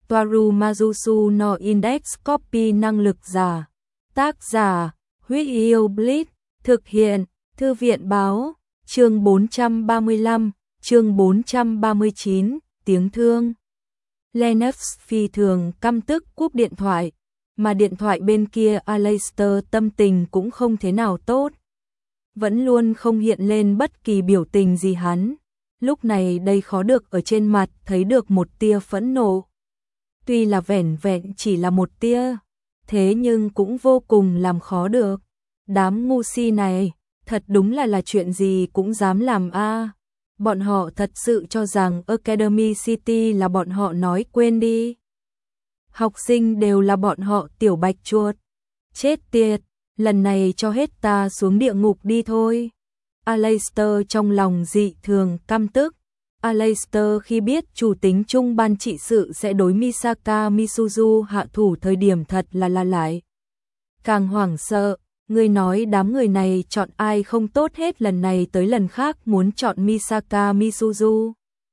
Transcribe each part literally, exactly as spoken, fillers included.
Toaru Majusu no Index Copy năng lực giả. Tác giả, Huyết Yêu Blitz, thực hiện, Thư viện báo, chương bốn trăm ba mươi lăm, chương bốn trăm ba mươi chín, tiếng thương. Lennox phi thường căm tức cúp điện thoại, mà điện thoại bên kia Aleister tâm tình cũng không thế nào tốt. Vẫn luôn không hiện lên bất kỳ biểu tình gì hắn. Lúc này đây khó được ở trên mặt thấy được một tia phẫn nộ. Tuy là vẻn vẹn chỉ là một tia, thế nhưng cũng vô cùng làm khó được. Đám ngu si này, thật đúng là là chuyện gì cũng dám làm a. À. Bọn họ thật sự cho rằng Academy City là bọn họ nói quên đi. Học sinh đều là bọn họ tiểu bạch chuột. Chết tiệt, lần này cho hết ta xuống địa ngục đi thôi. Aleister trong lòng dị thường căm tức. Aleister khi biết chủ tính chung ban trị sự sẽ đối Misaka Misuzu hạ thủ thời điểm thật là là lại. Càng hoảng sợ, người nói đám người này chọn ai không tốt hết lần này tới lần khác muốn chọn Misaka Misuzu.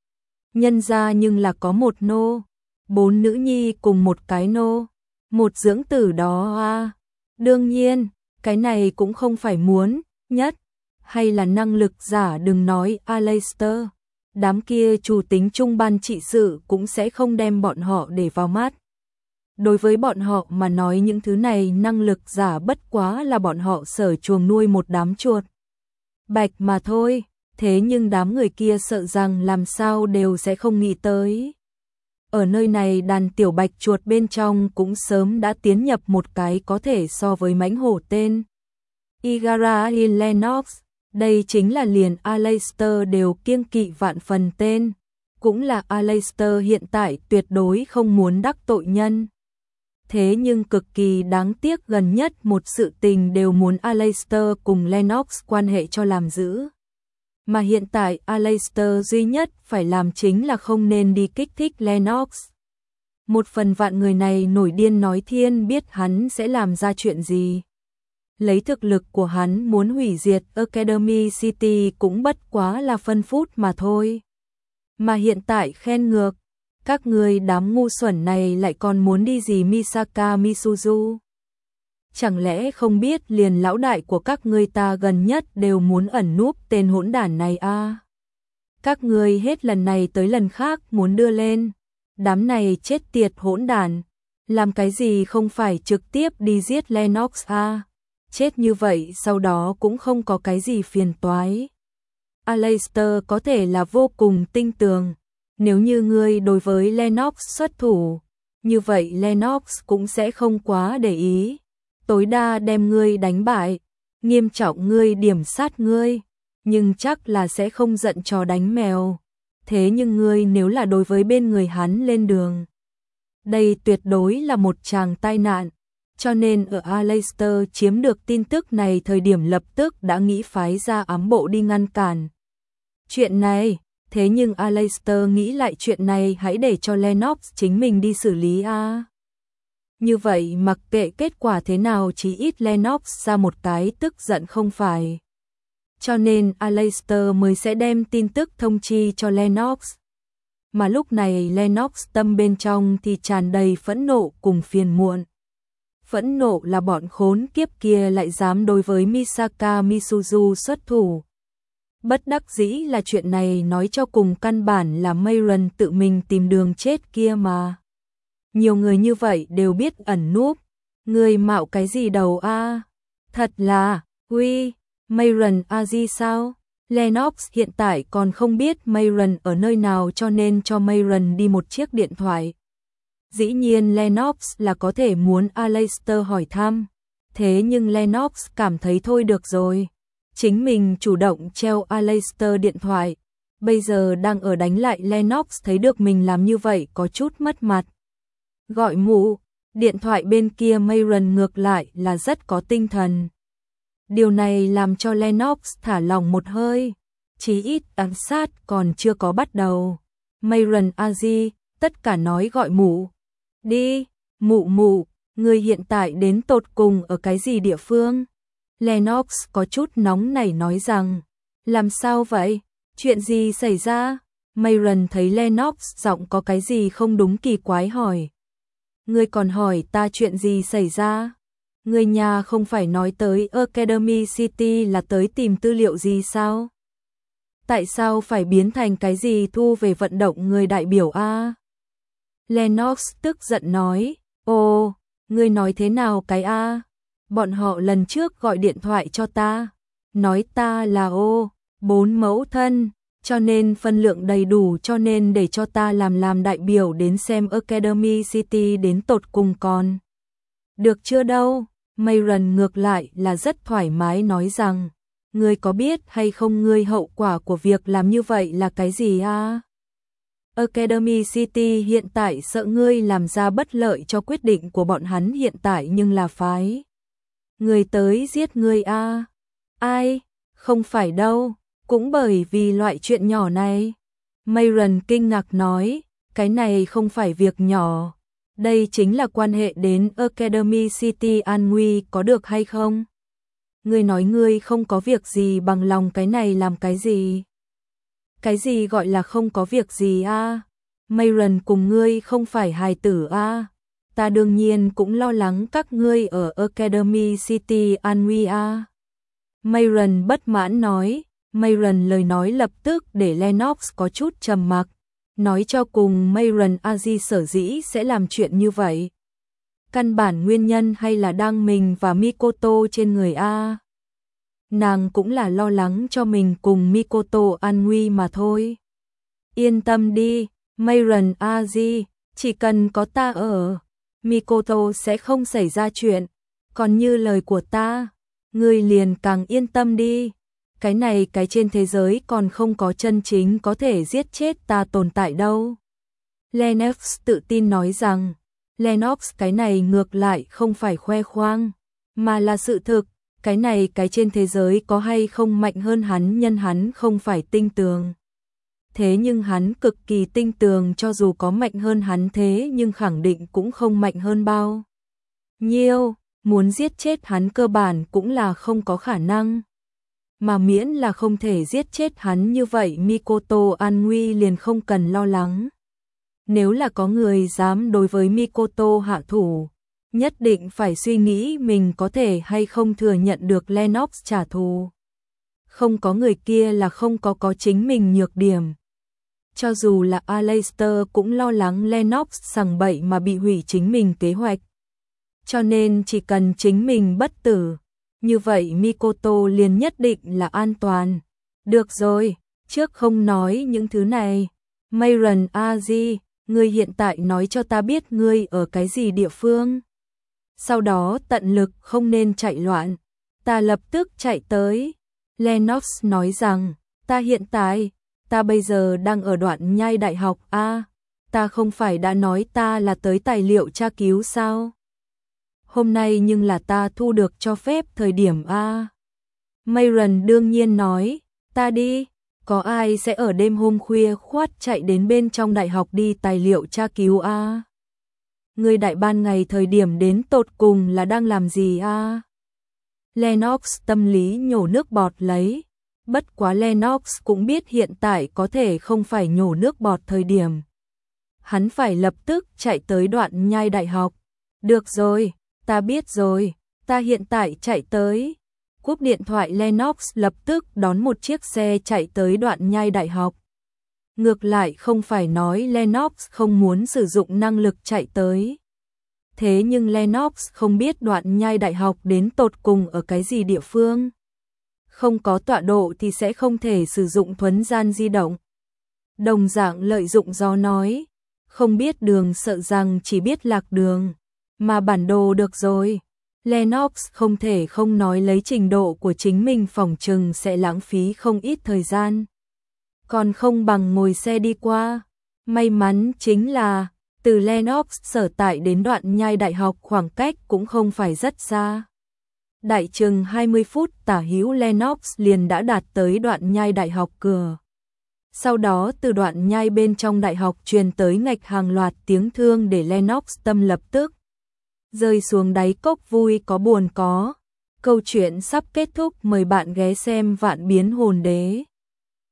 Nhân ra nhưng là có một nô, bốn nữ nhi cùng một cái nô, một dưỡng tử đó à. Đương nhiên, cái này cũng không phải muốn, nhất, hay là năng lực giả đừng nói Aleister. Đám kia chủ tính trung ban trị sự cũng sẽ không đem bọn họ để vào mắt. Đối với bọn họ mà nói những thứ này năng lực giả bất quá là bọn họ sở chuồng nuôi một đám chuột bạch mà thôi, thế nhưng đám người kia sợ rằng làm sao đều sẽ không nghĩ tới. Ở nơi này đàn tiểu bạch chuột bên trong cũng sớm đã tiến nhập một cái có thể so với mãnh hổ tên Igarashi Lennox. Đây chính là liền Aleister đều kiêng kỵ vạn phần tên, cũng là Aleister hiện tại tuyệt đối không muốn đắc tội nhân. Thế nhưng cực kỳ đáng tiếc gần nhất một sự tình đều muốn Aleister cùng Lennox quan hệ cho làm giữ. Mà hiện tại Aleister duy nhất phải làm chính là không nên đi kích thích Lennox. Một phần vạn người này nổi điên nói thiên biết hắn sẽ làm ra chuyện gì. Lấy thực lực của hắn muốn hủy diệt Academy City cũng bất quá là phân phút mà thôi. Mà hiện tại khen ngược, các người đám ngu xuẩn này lại còn muốn đi gì Misaka Misuzu. Chẳng lẽ không biết liền lão đại của các ngươi ta gần nhất đều muốn ẩn núp tên hỗn đản này à? Các ngươi hết lần này tới lần khác muốn đưa lên. Đám này chết tiệt hỗn đản. Làm cái gì không phải trực tiếp đi giết Lennox à? Chết như vậy sau đó cũng không có cái gì phiền toái. Aleister có thể là vô cùng tinh tường. Nếu như ngươi đối với Lennox xuất thủ, như vậy Lennox cũng sẽ không quá để ý. Tối đa đem ngươi đánh bại, nghiêm trọng ngươi điểm sát ngươi, nhưng chắc là sẽ không giận chó đánh mèo. Thế nhưng ngươi nếu là đối với bên người hắn lên đường, đây tuyệt đối là một tràng tai nạn. Cho nên ở Aleister chiếm được tin tức này thời điểm lập tức đã nghĩ phái ra ám bộ đi ngăn cản chuyện này. Thế nhưng Aleister nghĩ lại chuyện này hãy để cho Lennox chính mình đi xử lý a. À. Như vậy mặc kệ kết quả thế nào chí ít Lennox ra một cái tức giận không phải. Cho nên Aleister mới sẽ đem tin tức thông chi cho Lennox. Mà lúc này Lennox tâm bên trong thì tràn đầy phẫn nộ cùng phiền muộn. Phẫn nộ là bọn khốn kiếp kia lại dám đối với Misaka Misuzu xuất thủ. Bất đắc dĩ là chuyện này nói cho cùng căn bản là Mayron tự mình tìm đường chết kia mà. Nhiều người như vậy đều biết ẩn núp. Người mạo cái gì đầu a? À? Thật là, uy, Mayron a gì sao? Lennox hiện tại còn không biết Mayron ở nơi nào cho nên cho Mayron đi một chiếc điện thoại. Dĩ nhiên Lennox là có thể muốn Aleister hỏi thăm. Thế nhưng Lennox cảm thấy thôi được rồi. Chính mình chủ động treo Aleister điện thoại. Bây giờ đang ở đánh lại Lennox thấy được mình làm như vậy có chút mất mặt. Gọi mụ, điện thoại bên kia Mayron ngược lại là rất có tinh thần. Điều này làm cho Lennox thả lỏng một hơi. Chí ít ám sát còn chưa có bắt đầu. Mayron Aji, tất cả nói gọi mụ. Đi, mụ mụ, người hiện tại đến tột cùng ở cái gì địa phương? Lennox có chút nóng nảy nói rằng, làm sao vậy? Chuyện gì xảy ra? Mayron thấy Lennox giọng có cái gì không đúng kỳ quái hỏi. Ngươi còn hỏi ta chuyện gì xảy ra? Ngươi nhà không phải nói tới Academy City là tới tìm tư liệu gì sao? Tại sao phải biến thành cái gì thu về vận động người đại biểu a? Lennox tức giận nói, ồ, ngươi nói thế nào cái a? Bọn họ lần trước gọi điện thoại cho ta, nói ta là ô, bốn mẫu thân, cho nên phân lượng đầy đủ cho nên để cho ta làm làm đại biểu đến xem Academy City đến tột cùng còn. Được chưa đâu, Mayron ngược lại là rất thoải mái nói rằng, ngươi có biết hay không ngươi hậu quả của việc làm như vậy là cái gì a? Academy City hiện tại sợ ngươi làm ra bất lợi cho quyết định của bọn hắn hiện tại nhưng là phái. Người tới giết ngươi a? Ai? Không phải đâu, cũng bởi vì loại chuyện nhỏ này. Mayron kinh ngạc nói, cái này không phải việc nhỏ. Đây chính là quan hệ đến Academy City an nguy có được hay không? Ngươi nói ngươi không có việc gì bằng lòng cái này làm cái gì? Cái gì gọi là không có việc gì a? Mayron cùng ngươi không phải hài tử a? Ta đương nhiên cũng lo lắng các ngươi ở Academy City an nguy a. Mayron bất mãn nói, Mayron lời nói lập tức để Lennox có chút trầm mặc. Nói cho cùng Mayron Aji sở dĩ sẽ làm chuyện như vậy. Căn bản nguyên nhân hay là đang mình và Mikoto trên người a. Nàng cũng là lo lắng cho mình cùng Mikoto an nguy mà thôi. Yên tâm đi, Mayron Aji, chỉ cần có ta ở, Mikoto sẽ không xảy ra chuyện. Còn như lời của ta, ngươi liền càng yên tâm đi. Cái này cái trên thế giới còn không có chân chính có thể giết chết ta tồn tại đâu. Lennox tự tin nói rằng, Lennox cái này ngược lại không phải khoe khoang, mà là sự thực, cái này cái trên thế giới có hay không mạnh hơn hắn nhân hắn không phải tinh tường. Thế nhưng hắn cực kỳ tinh tường cho dù có mạnh hơn hắn thế nhưng khẳng định cũng không mạnh hơn bao nhiêu, muốn giết chết hắn cơ bản cũng là không có khả năng. Mà miễn là không thể giết chết hắn như vậy Mikoto an nguy liền không cần lo lắng. Nếu là có người dám đối với Mikoto hạ thủ, nhất định phải suy nghĩ mình có thể hay không thừa nhận được Lennox trả thù. Không có người kia là không có có chính mình nhược điểm. Cho dù là Aleister cũng lo lắng Lennox sằng bậy mà bị hủy chính mình kế hoạch. Cho nên chỉ cần chính mình bất tử, như vậy Mikoto liền nhất định là an toàn. Được rồi, trước không nói những thứ này. Mayron Aji, ngươi hiện tại nói cho ta biết ngươi ở cái gì địa phương. Sau đó tận lực không nên chạy loạn. Ta lập tức chạy tới. Lennox nói rằng, ta hiện tại, ta bây giờ đang ở đoạn nhai đại học A. Ta không phải đã nói ta là tới tài liệu tra cứu sao? Hôm nay nhưng là ta thu được cho phép thời điểm A. Mayron đương nhiên nói, ta đi, có ai sẽ ở đêm hôm khuya khoát chạy đến bên trong đại học đi tài liệu tra cứu A. Người đại ban ngày thời điểm đến tột cùng là đang làm gì A. Lennox tâm lý nhổ nước bọt lấy, bất quá Lennox cũng biết hiện tại có thể không phải nhổ nước bọt thời điểm. Hắn phải lập tức chạy tới đoạn nhai đại học. Được rồi. Ta biết rồi, ta hiện tại chạy tới. Cúp điện thoại Lennox lập tức đón một chiếc xe chạy tới đoạn nhai đại học. Ngược lại không phải nói Lennox không muốn sử dụng năng lực chạy tới. Thế nhưng Lennox không biết đoạn nhai đại học đến tột cùng ở cái gì địa phương. Không có tọa độ thì sẽ không thể sử dụng thuấn gian di động. Đồng dạng lợi dụng do nói, không biết đường sợ rằng chỉ biết lạc đường. Mà bản đồ được rồi. Lennox không thể không nói lấy trình độ của chính mình phỏng chừng sẽ lãng phí không ít thời gian. Còn không bằng ngồi xe đi qua. May mắn chính là, từ Lennox sở tại đến đoạn nhai đại học khoảng cách cũng không phải rất xa. Đại chừng hai mươi phút tả hữu Lennox liền đã đạt tới đoạn nhai đại học cửa. Sau đó từ đoạn nhai bên trong đại học truyền tới ngạch hàng loạt tiếng thương để Lennox tâm lập tức rơi xuống đáy cốc vui có buồn có. Câu chuyện sắp kết thúc, mời bạn ghé xem Vạn Biến Hồn Đế.